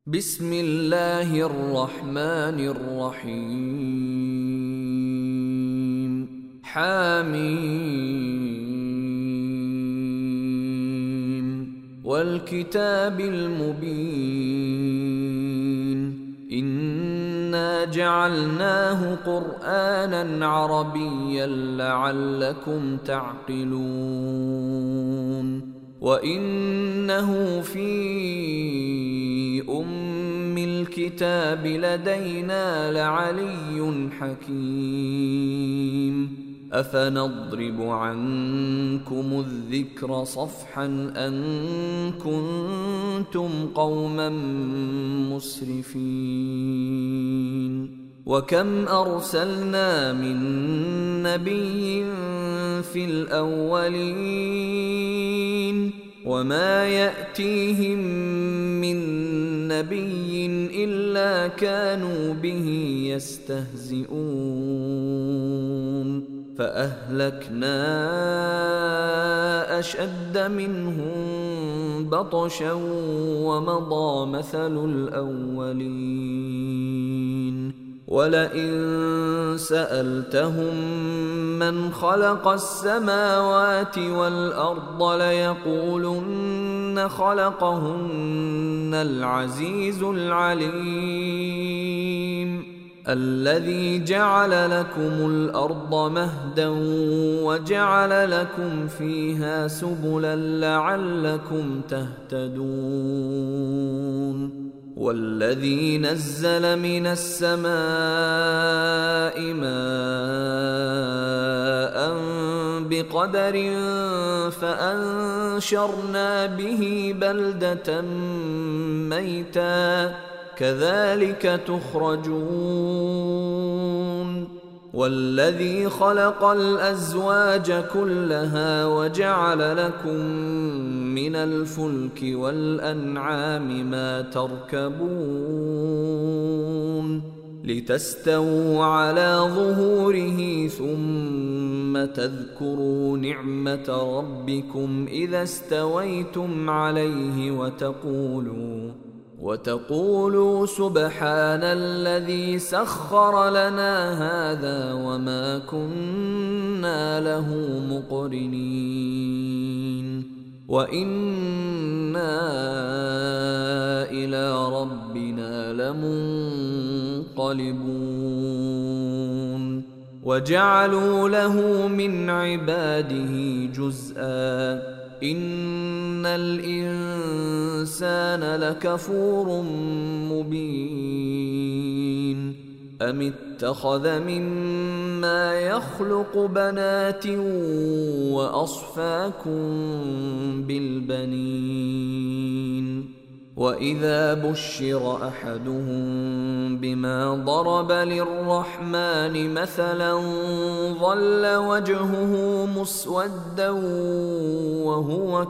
بسم الله الرحمن الرحيم حميم والكتاب المبين إنا جعلناه قرآنا عربيا لعلكم تعقلون وإنه في أم الكتاب لدينا لعلي حكيم أفنضرب عنكم الذكر صفحا أن كنتم قوما مسرفين وكم أرسلنا من نبي في الأولين وما يأتيهم من نبي إلا كانوا به يستهزئون فأهلكنا أشد منهم بطشا ومضى مثل الأولين ولئن سألتهم من خلق السماوات والأرض ليقولن خلقهن العزيز العليم الذي جعل لكم الأرض مهدا وجعل لكم فيها سبلا لعلكم تهتدون والذي نزل من السماء ماء بقدر فأنشرنا به بلدة ميتا كذلك تخرجون والذي خلق الأزواج كلها وجعل لكم من الفلك والأنعام ما تركبون لتستووا على ظهوره ثم تذكروا نعمة ربكم إذا استويتم عليه وتقولوا سبحان الذي سخر لنا هذا وما كنا له مقرنين وإنا إلى ربنا لمنقلبون وجعلوا له من عباده جزءا إن الإنسان لكفور مبين أم اتخذ مما يخلق بنات وأصفاكم بالبنين وإذا بشر أحدهم بما ضرب للرحمن مثلا ظل وجهه مسودا وهو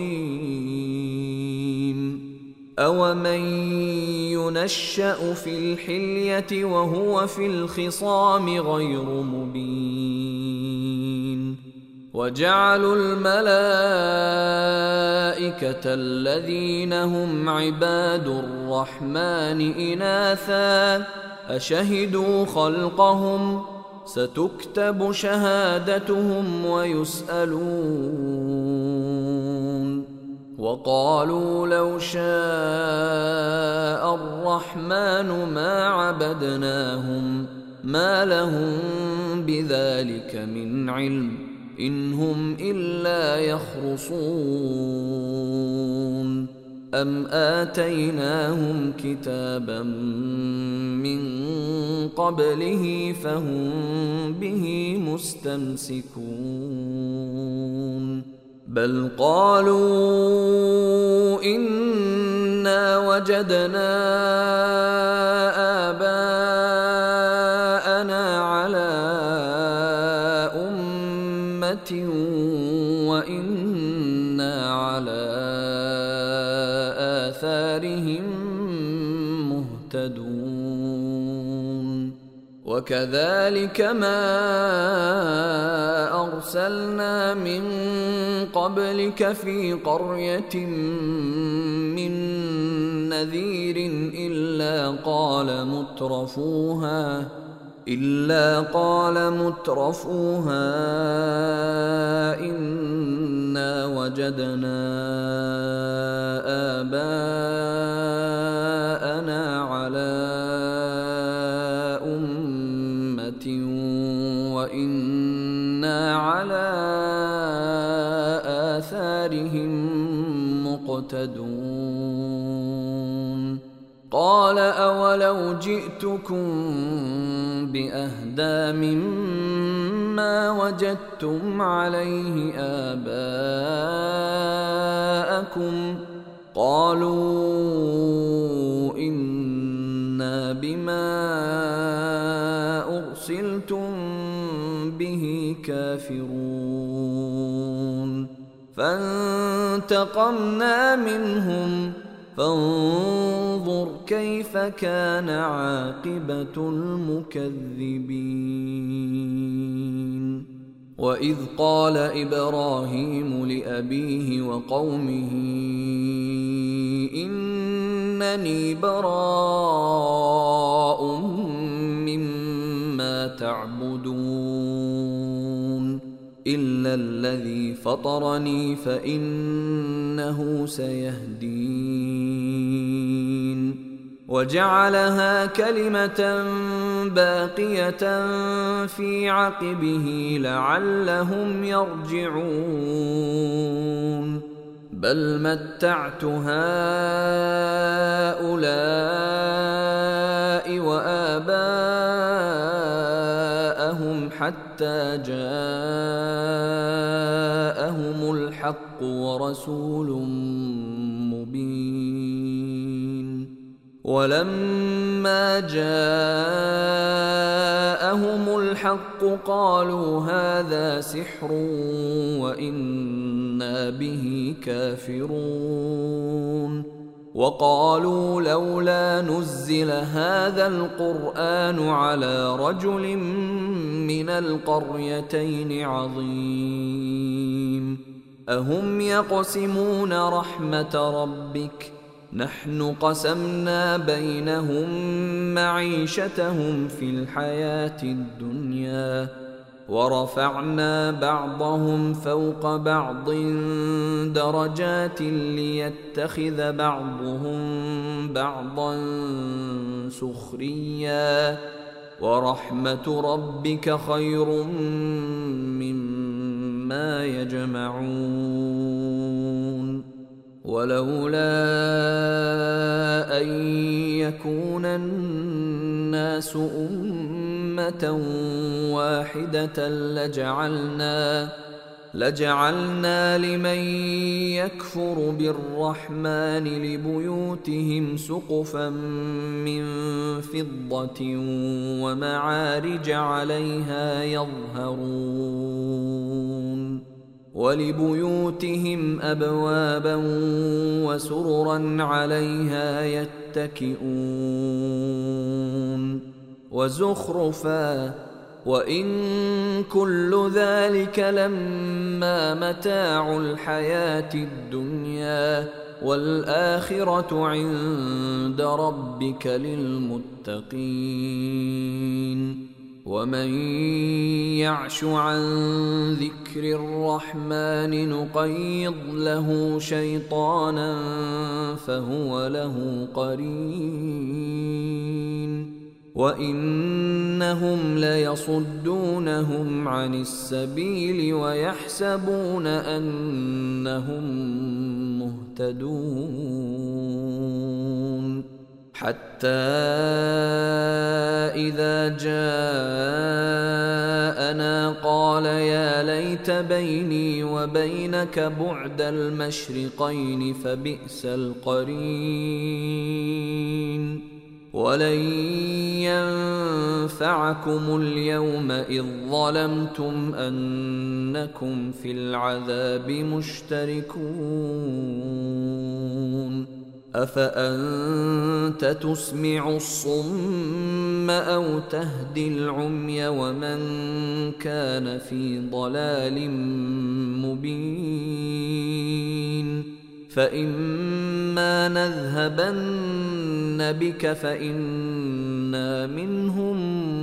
كظيم أومن ينشأ في الحلية وهو في الخصام غير مبين وجعلوا الملائكة الذين هم عباد الرحمن إناثا أشهدوا خلقهم ستكتب شهادتهم ويسألون وقالوا لو شاء الرحمن ما عبدناهم ما لهم بذلك من علم إن هم إلا يخرصون أم آتيناهم كتابا من قبله فهم به مستمسكون بل قالوا إنا وجدنا آباءنا على وإنا على آثارهم مهتدون وكذلك ما أرسلنا من قبلك في قرية من نذير إلا قال مترفوها إنا وجدنا آباءنا على أمة وإنا على آثارهم مقتدون قال أولو جئتكم بأهدى مما وجدتم عليه آباءكم قالوا إنا بما أرسلتم به كافرون فانتقمنا منهم فانظر كيف كان عاقبة المكذبين وإذ قال إبراهيم لأبيه وقومه إنني براء مما تعبدون إلا الذي فطرني فإنه سيهدين وجعلها كلمة باقية في عقبه لعلهم يرجعون بل متعت هؤلاء وآباءهم حتى جاءهم الحق ورسول مبين ولما جاءهم الحق قالوا هذا سحر وإنا به كافرون وقالوا لولا نزل هذا القرآن على رجل من القريتين عظيم أهم يقسمون رحمة ربك نحن قسمنا بينهم معيشتهم في الحياة الدنيا ورفعنا بعضهم فوق بعض درجات ليتخذ بعضهم بعضا سخريا ورحمة ربك خير مما يجمعون ولولا أن يكون الناس أمة واحدة لجعلنا لمن يكفر بالرحمن لبيوتهم سقفا من فضة ومعارج عليها يظهرون ولبيوتهم أبوابا وسررا عليها يتكئون وزخرفا وإن كل ذلك لما متاع الحياة الدنيا والآخرة عند ربك للمتقين ومن يعش عن ذكر الرحمن نقيض له شيطانا فهو له قرين وإنهم ليصدونهم عن السبيل ويحسبون أنهم مهتدون حتى إذا جاءنا قال يا ليت بيني وبينك بعد المشرقين فبئس القرين ولن ينفعكم اليوم إذ ظلمتم أنكم في العذاب مشتركون أفأنت تسمع الصم أو تهدي العمي ومن كان في ضلال مبين فإما نذهبن بك فإنا منهم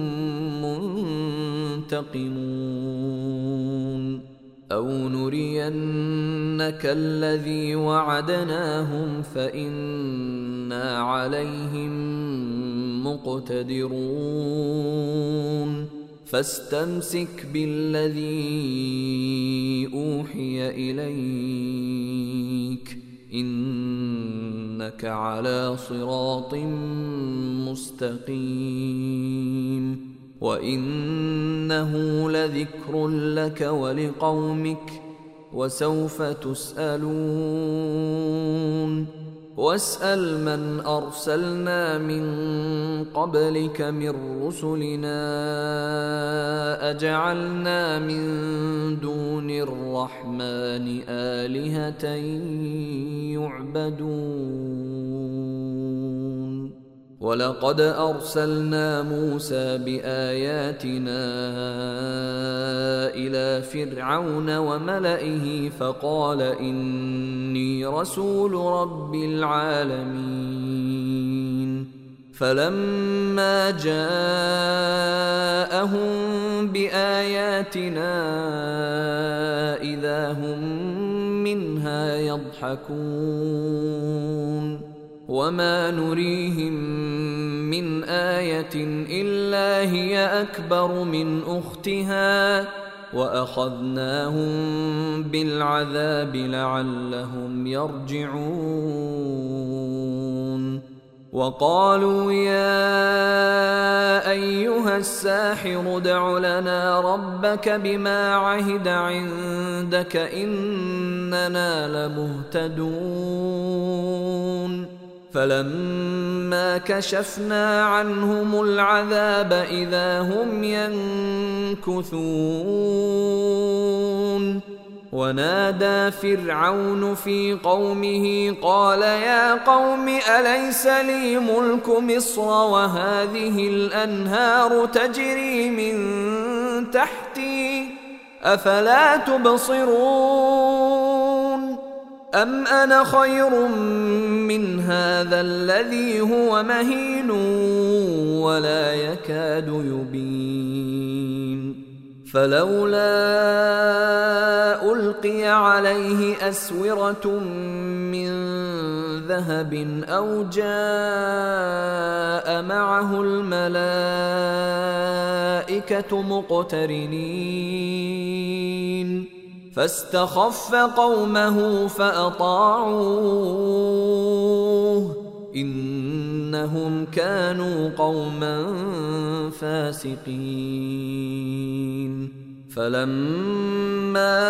منتقمون أو نرينك الذي وعدناهم فإنا عليهم مقتدرون فاستمسك بالذي أوحي إليك إنك على صراط مستقيم وإنه لذكر لك ولقومك وسوف تسألون واسأل من أرسلنا من قبلك من رسلنا أجعلنا من دون الرحمن آلهة يعبدون ولقد أرسلنا موسى بآياتنا إلى فرعون وملئه فقال إني رسول رب العالمين فلما جاءهم بآياتنا إذا هم منها يضحكون وما نريهم من آية إلا هي أكبر من أختها وأخذناهم بالعذاب لعلهم يرجعون وقالوا يا أيها الساحر ادع لنا ربك بما عهد عندك إننا لمهتدون فلما كشفنا عنهم العذاب إذا هم ينكثون ونادى فرعون في قومه قال يا قوم أليس لي ملك مصر وهذه الأنهار تجري من تحتي أفلا تبصرون أم أنا خير من هذا الذي هو مهين ولا يكاد يبين فلولا ألقي عليه أسورة من ذهب أو جاء معه الملائكة مقترنين فاستخف قومه فأطاعوه إنهم كانوا قوما فاسقين فلما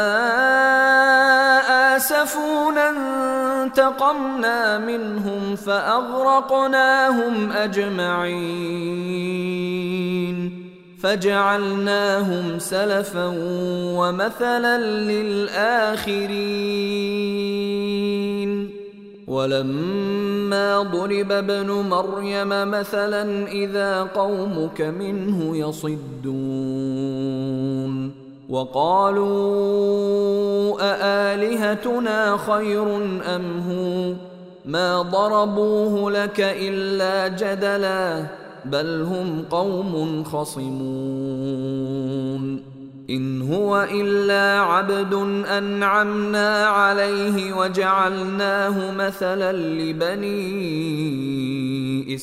آسفونا انتقمنا منهم فأغرقناهم أجمعين فجعلناهم سلفا ومثلا للآخرين ولما ضرب ابن مريم مثلا إذا قومك منه يصدون وقالوا أآلهتنا خير أم هو ما ضربوه لك إلا جدلا بل هم قوم خصمون إن هو إلا عبد أنعمنا عليه وجعلناه مثلا لبني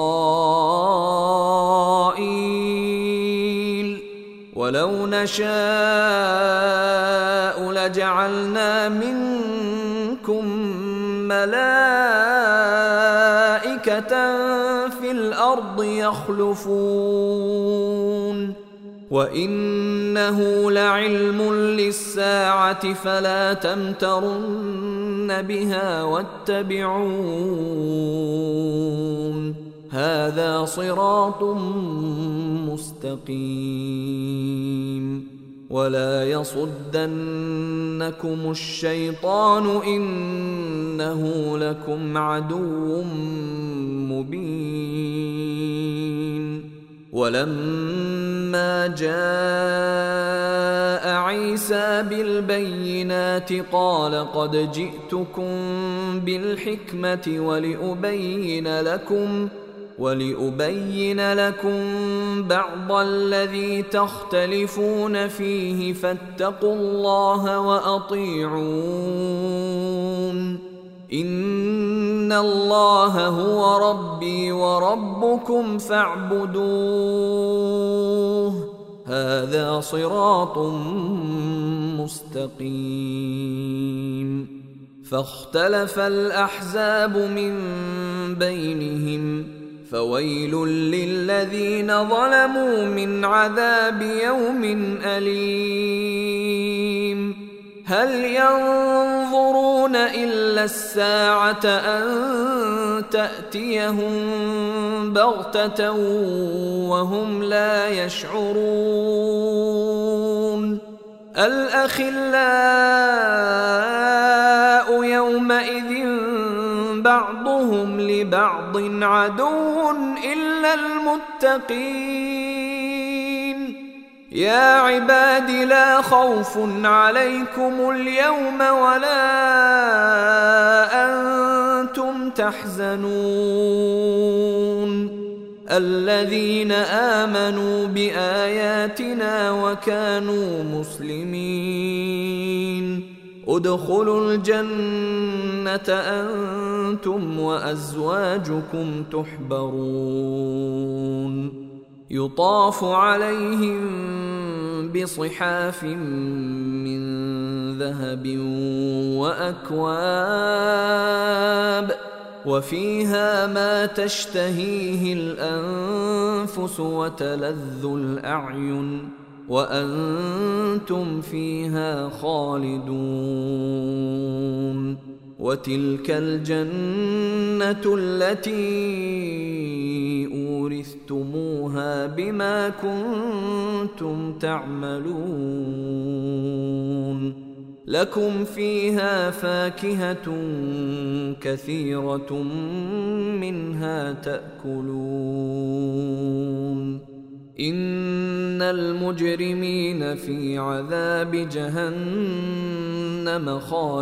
إسرائيل ولو نشاء لجعلنا منكم ملائكة في الأرض يخلفون وإنه لعلم للساعة فلا تمترن بها واتبعون هذا صراط مستقيم ولا يصدنكم الشيطان إنه لكم عدو مبين. ولما جاء عيسى بالبينات قال قد جئتكم بالحكمة ولأبين لكم بعض الذي تختلفون فيه فاتقوا الله وأطيعون إن الله هو ربي وربكم فاعبدوه هذا صراط مستقيم. فاختلف الأحزاب من بينهم فويل للذين ظلموا من عذاب يوم أليم. هل ينظرون إلا الساعة أن تأتيهم بغتة وهم لا يشعرون. الأخلاء يومئذ بعضهم لبعض عدو إلا المتقين. يا عباد لا خوف عليكم اليوم ولا أنتم تحزنون الذين آمنوا بآياتنا وكانوا مسلمين ادخلوا الجنة أنتم وأزواجكم تحبرون يطاف عليهم بصحاف من ذهب وأكواب وفيها ما تشتهيه الأنفس وتلذ الأعين وأنتم فيها خالدون. وتلك الجنة التي أورثتموها بما كنتم تعملون لكم فيها فاكهة كثيرة منها تأكلون. إن المجرمين في عذاب جهنم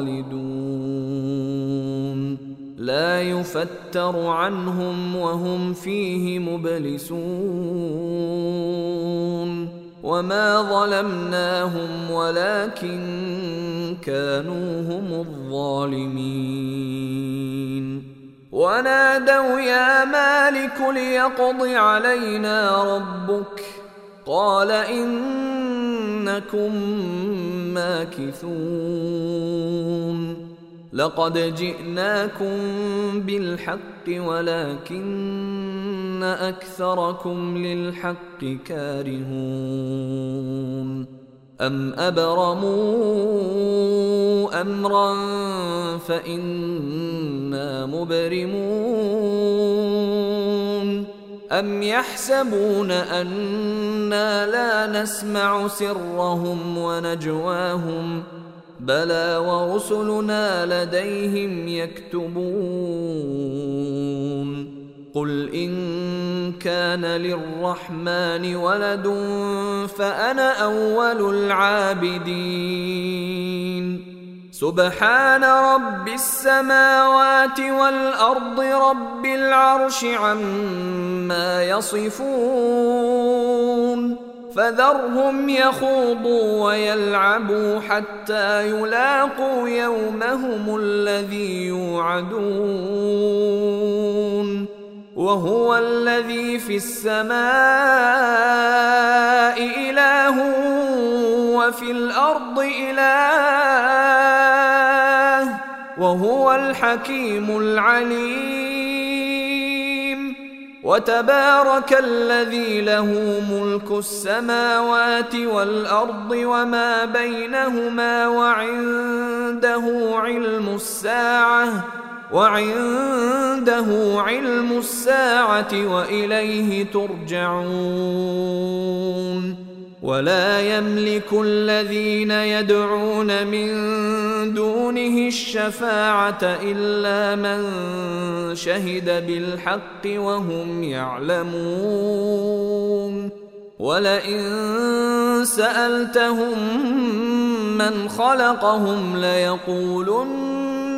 خالدون لا يفتر عنهم وهم فيه مبلسون. وما ظلمناهم ولكن كانوا هم الظالمين. ونادوا يا مالك ليقض علينا ربك قال إنكم ماكثون. لقد جئناكم بالحق ولكن أكثركم للحق كارهون. أم أبرموا أمرا فإنا مبرمون أم يحسبون أنا لا نسمع سرهم ونجواهم بلى ورسلنا لديهم يكتبون. قل إن كان للرحمن ولد فأنا أول العابدين. سبحان رب السماوات والأرض رب العرش عما يصفون. فذرهم يخوضوا ويلعبوا حتى يلاقوا يومهم الذي يوعدون. وهو الذي في السماء إله وفي الأرض إله وهو الحكيم العليم. وتبارك الذي له ملك السماوات والأرض وما بينهما وعنده علم الساعة وإليه ترجعون. ولا يملك الذين يدعون من دونه الشفاعة إلا من شهد بالحق وهم يعلمون ولئن سألتهم من خلقهم ليقولن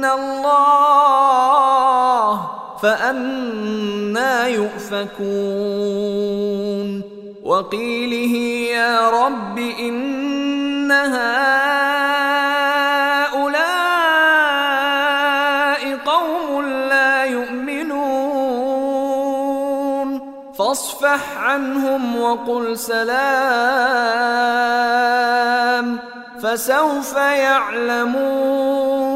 الله فأنى يؤفكون وقيله يا رب إن هؤلاء قوم لا يؤمنون فاصفح عنهم وقل سلام فسوف يعلمون